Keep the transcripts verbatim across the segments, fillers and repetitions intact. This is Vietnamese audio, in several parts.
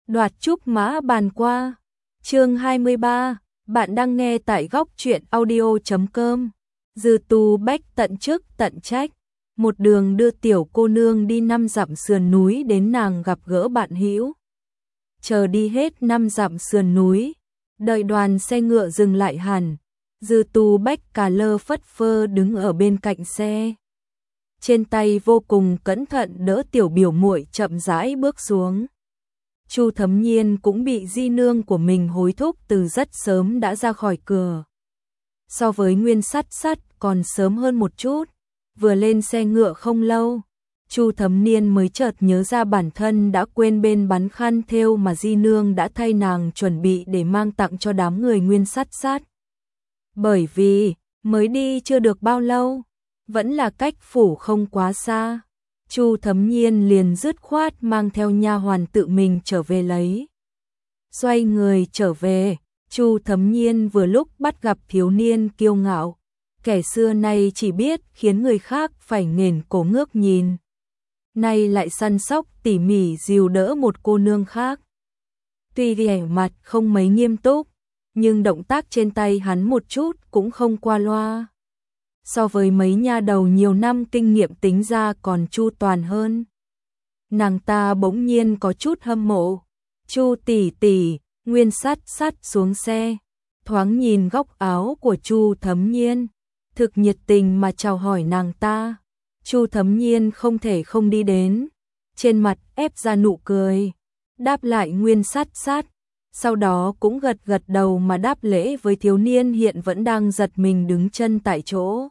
Đoạt trúc mã bàn qua. Chương hai mươi ba, bạn đang nghe tại góc truyện audio chấm com. Dư Tu Bách tận chức tận trách, một đường đưa tiểu cô nương đi năm dặm sườn núi đến nàng gặp gỡ bạn hữu. Chờ đi hết năm dặm sườn núi, đợi đoàn xe ngựa dừng lại hẳn, Dư Tu Bách cà lơ phất phơ đứng ở bên cạnh xe. Trên tay vô cùng cẩn thận đỡ tiểu biểu muội chậm rãi bước xuống. Chu Thấm Nhiên cũng bị di nương của mình hối thúc từ rất sớm đã ra khỏi cửa. So với Nguyên Sắt Sắt còn sớm hơn một chút, vừa lên xe ngựa không lâu, Chu Thấm Nhiên mới chợt nhớ ra bản thân đã quên bên bắn khăn thêu mà di nương đã thay nàng chuẩn bị để mang tặng cho đám người Nguyên Sắt Sắt. Bởi vì, mới đi chưa được bao lâu, vẫn là cách phủ không quá xa. Chu Thấm Nhiên liền dứt khoát mang theo nha hoàn tự mình trở về lấy. Xoay người trở về, Chu Thấm Nhiên vừa lúc bắt gặp thiếu niên kiêu ngạo, kẻ xưa nay chỉ biết khiến người khác phải nghển cổ ngước nhìn, nay lại săn sóc tỉ mỉ dìu đỡ một cô nương khác. Tuy vẻ mặt không mấy nghiêm túc, nhưng động tác trên tay hắn một chút cũng không qua loa. So với mấy nha đầu nhiều năm kinh nghiệm tính ra còn chu toàn hơn. Nàng ta bỗng nhiên có chút hâm mộ. Chu tỷ tỷ, Nguyên Sắt Sắt xuống xe, thoáng nhìn góc áo của Chu Thấm Nhiên, thực nhiệt tình mà chào hỏi nàng ta. Chu Thấm Nhiên không thể không đi đến, trên mặt ép ra nụ cười, đáp lại Nguyên Sắt Sắt, sau đó cũng gật gật đầu mà đáp lễ với thiếu niên hiện vẫn đang giật mình đứng chân tại chỗ.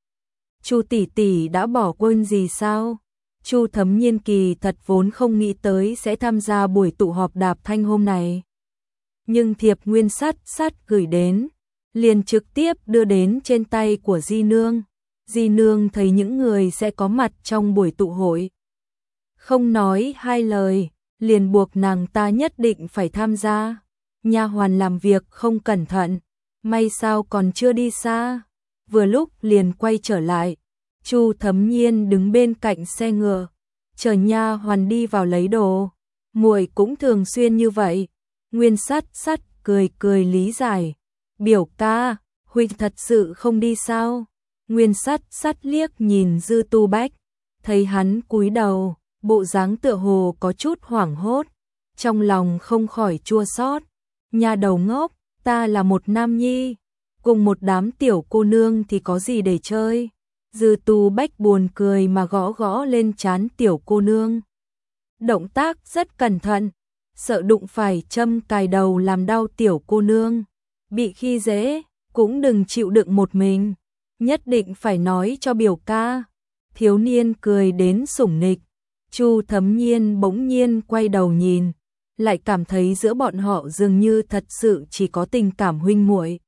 Chu tỷ tỷ đã bỏ quên gì sao? Chu Thấm Nhiên kỳ thật vốn không nghĩ tới sẽ tham gia buổi tụ họp đạp thanh hôm này. Nhưng thiệp Nguyên Sắt Sắt gửi đến, liền trực tiếp đưa đến trên tay của Di Nương. Di Nương thấy những người sẽ có mặt trong buổi tụ hội, không nói hai lời, liền buộc nàng ta nhất định phải tham gia. Nha hoàn làm việc không cẩn thận, may sao còn chưa đi xa, vừa lúc liền quay trở lại. Chu Thấm Nhiên đứng bên cạnh xe ngựa, chờ nha hoàn đi vào lấy đồ. Muội cũng thường xuyên như vậy. Nguyên Sắt Sắt cười cười lý giải. Biểu ca, huynh thật sự không đi sao? Nguyên Sắt Sắt liếc nhìn Dư Tu Bách, thấy hắn cúi đầu, bộ dáng tựa hồ có chút hoảng hốt, trong lòng không khỏi chua xót. Nha đầu ngốc, ta là một nam nhi, cùng một đám tiểu cô nương thì có gì để chơi. Dư Tu Bách buồn cười mà gõ gõ lên trán tiểu cô nương. Động tác rất cẩn thận, sợ đụng phải châm cài đầu làm đau tiểu cô nương. Bị khi dễ, cũng đừng chịu đựng một mình, nhất định phải nói cho biểu ca. Thiếu niên cười đến sủng nịch. Chu Thấm Nhiên bỗng nhiên quay đầu nhìn, lại cảm thấy giữa bọn họ dường như thật sự chỉ có tình cảm huynh muội.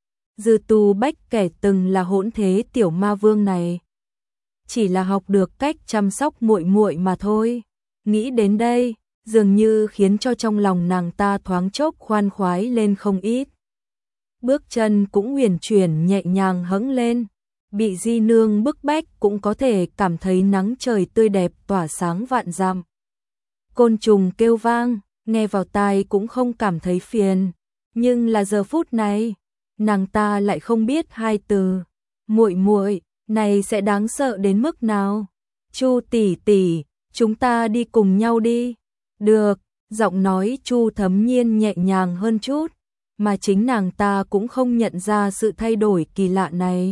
Dư Tu Bách kẻ từng là hỗn thế tiểu ma vương này, chỉ là học được cách chăm sóc muội muội mà thôi. Nghĩ đến đây, dường như khiến cho trong lòng nàng ta thoáng chốc khoan khoái lên không ít. Bước chân cũng uyển chuyển nhẹ nhàng hững lên, bị Di Nương bức bách cũng có thể cảm thấy nắng trời tươi đẹp tỏa sáng vạn dặm. Côn trùng kêu vang, nghe vào tai cũng không cảm thấy phiền, nhưng là giờ phút này, nàng ta lại không biết hai từ muội muội này sẽ đáng sợ đến mức nào. Chu tỷ tỷ, chúng ta đi cùng nhau đi. Được, giọng nói Chu Thấm Nhiên nhẹ nhàng hơn chút, mà chính nàng ta cũng không nhận ra sự thay đổi kỳ lạ này.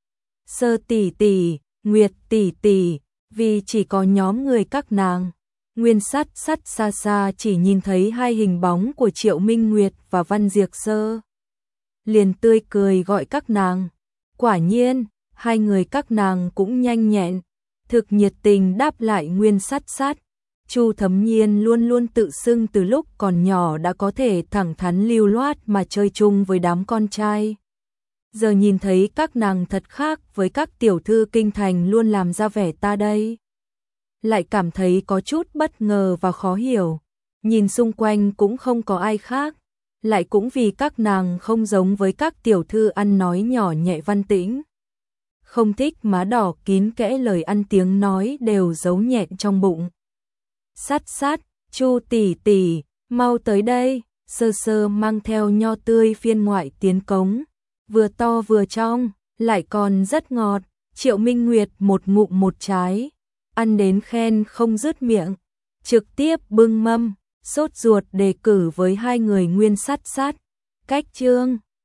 Sơ tỷ tỷ, Nguyệt tỷ tỷ, vì chỉ có nhóm người các nàng. Nguyên Sắt Sắt xa xa chỉ nhìn thấy hai hình bóng của Triệu Minh Nguyệt và Văn Diệc Sơ, liền tươi cười gọi các nàng. Quả nhiên, hai người các nàng cũng nhanh nhẹn, thực nhiệt tình đáp lại Nguyên Sắt Sắt. Chu Thấm Nhiên luôn luôn tự xưng từ lúc còn nhỏ đã có thể thẳng thắn lưu loát mà chơi chung với đám con trai. Giờ nhìn thấy các nàng thật khác với các tiểu thư kinh thành luôn làm ra vẻ ta đây, lại cảm thấy có chút bất ngờ và khó hiểu. Nhìn xung quanh cũng không có ai khác, lại cũng vì các nàng không giống với các tiểu thư ăn nói nhỏ nhẹ văn tĩnh, không thích má đỏ kín kẽ, lời ăn tiếng nói đều giấu nhẹn trong bụng. Sắt Sắt, Chu tỷ tỷ, Mau tới đây, Sơ Sơ mang theo nho tươi phiên ngoại tiến cống, vừa to vừa trong, lại còn rất ngọt. Triệu Minh Nguyệt một ngụm một trái, ăn đến khen không dứt miệng, trực tiếp bưng mâm, sốt ruột đề cử với hai người nguyên sắt sát. Cách chương